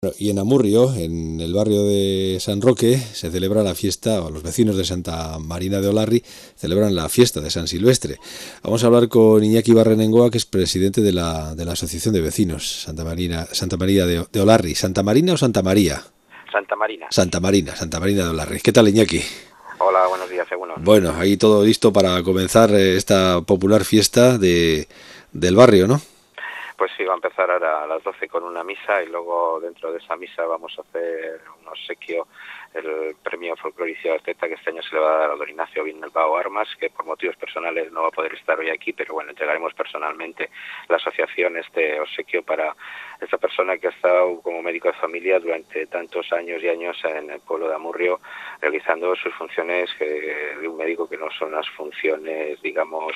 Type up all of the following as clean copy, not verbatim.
Y en Amurrio, en el barrio de San Roque, se celebra la fiesta, o los vecinos de Santa Marina de Olarri celebran la fiesta de San Silvestre. Vamos a hablar con Iñaki Barrenengoa, que es presidente de la Asociación de Vecinos Santa María de Olarri. ¿Santa Marina o Santa María? Santa Marina. Santa Marina de Olarri. ¿Qué tal, Iñaki? Hola, buenos días, Egunon. Bueno, ahí todo listo para comenzar esta popular fiesta del barrio, ¿no? Pues sí, va a empezar ahora a las 12 con una misa y luego dentro de esa misa vamos a hacer un obsequio, el premio Folclore Ciudad Arteta, que este año se le va a dar a don Ignacio Bilbao Armas, que por motivos personales no va a poder estar hoy aquí, pero bueno, entregaremos personalmente la asociación este obsequio para esta persona que ha estado como médico de familia durante tantos años y años en el pueblo de Amurrio, realizando sus funciones de un médico, que no son las funciones, digamos,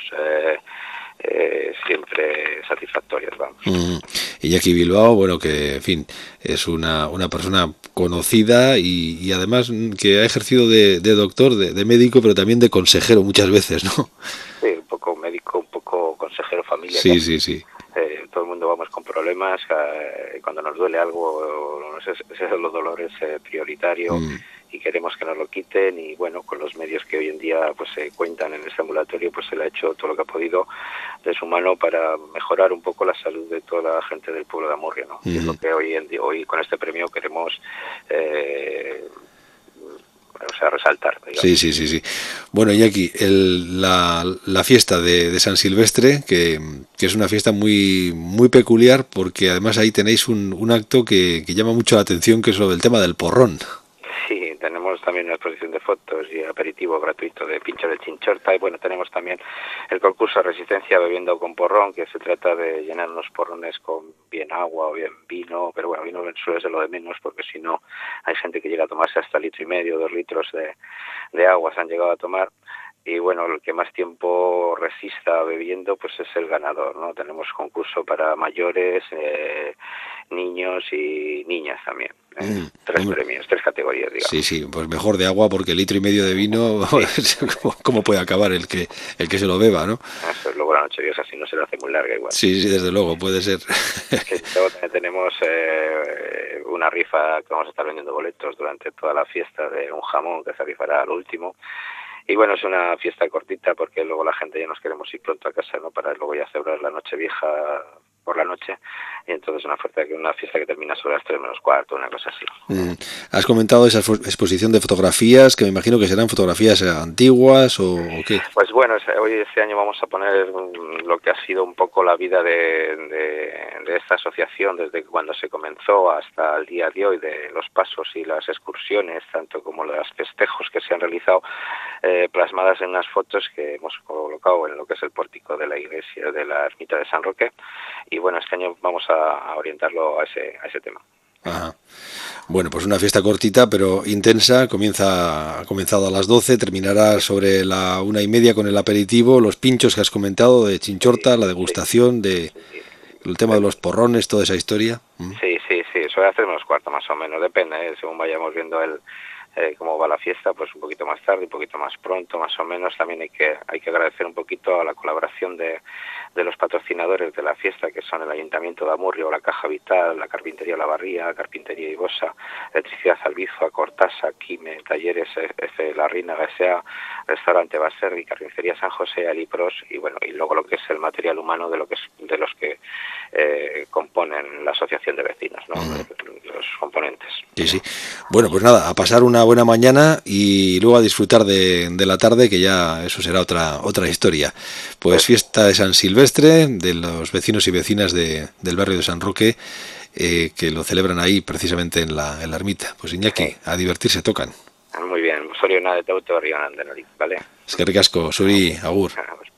siempre satisfactorias, vamos. Iñaki Bilbao, bueno, que en fin, es una persona conocida y además que ha ejercido de doctor, de médico, pero también de consejero muchas veces, ¿no? Sí, un poco médico, un poco consejero familia. Sí, sí, sí. Todo el mundo vamos con problemas, cuando nos duele algo, ese es los dolores prioritario. Y queremos que nos lo quiten, y bueno, con los medios que hoy en día pues se cuentan en este ambulatorio, pues él ha hecho todo lo que ha podido de su mano para mejorar un poco la salud de toda la gente del pueblo de Amurrio, ¿no? Y es lo que hoy con este premio queremos resaltar, digamos. Sí. Bueno, Iñaki, la fiesta de San Silvestre, que es una fiesta muy muy peculiar, porque además ahí tenéis un acto que llama mucho la atención, que es lo del tema del porrón. Sí, tenemos también una exposición de fotos y aperitivo gratuito de pinchos de chinchorta, y bueno, tenemos también el concurso de resistencia bebiendo con porrón, que se trata de llenar unos porrones con bien agua o bien vino, pero bueno, vino suele ser lo de menos, porque si no hay gente que llega a tomarse hasta 1,5 litros, 2 litros de agua se han llegado a tomar. Y bueno, el que más tiempo resista bebiendo, pues es el ganador, ¿no? Tenemos concurso para mayores, niños y niñas también. 3 premios, 3 categorías, digamos. Sí, pues mejor de agua, porque 1,5 litros de vino, ¿cómo puede acabar el que se lo beba, no? Eso es luego la noche vieja, si no se la hace muy larga igual. Sí, desde luego, puede ser. Luego también tenemos una rifa que vamos a estar vendiendo boletos durante toda la fiesta, de un jamón que se rifará al último. Y bueno, es una fiesta cortita, porque luego la gente ya nos queremos ir pronto a casa, ¿no? Para luego ya celebrar la noche vieja por la noche, y entonces una fiesta que termina sobre las 3 menos cuarto, una cosa así. Has comentado esa exposición de fotografías, que me imagino que serán fotografías antiguas o qué. Pues bueno, hoy este año vamos a poner lo que ha sido un poco la vida de esta asociación desde cuando se comenzó hasta el día de hoy, de los pasos y las excursiones, tanto como los festejos que se han realizado, plasmadas en unas fotos que hemos colocado en lo que es el pórtico de la iglesia, de la ermita de San Roque. Y bueno, este año vamos a orientarlo a ese tema. Ajá. Bueno, pues una fiesta cortita pero intensa. Ha comenzado a las 12, terminará sobre la 1:30 con el aperitivo, los pinchos que has comentado de chinchorta, la degustación el tema de los porrones, toda esa historia. Sí, sobre las 3 menos cuarto más o menos, depende, según vayamos viendo cómo va la fiesta, pues un poquito más tarde, un poquito más pronto, más o menos. También hay que agradecer un poquito a la colaboración de los patrocinadores de la fiesta, que son el Ayuntamiento de Amurrio, la Caja Vital, la Carpintería La Barría, Carpintería Ibosa, Electricidad Albizu, Cortasa, Quime, Talleres La Reina S.A., Restaurante Baserri, Carnicería San José, Alipros, y bueno, y luego lo que es el material humano de los que componen la asociación de vecinos, ¿no? Los componentes. Sí. Bueno, pues nada, a pasar una buena mañana y luego a disfrutar de la tarde, que ya eso será otra historia. Pues fiesta de San Silvestre, de los vecinos y vecinas del barrio de San Roque, que lo celebran ahí precisamente en la ermita. Pues Iñaki, sí. A divertirse tocan. Muy bien, Soriona de Teuto, Rionan de Norik, ¿vale? Eskerrik asko, zuri, agur.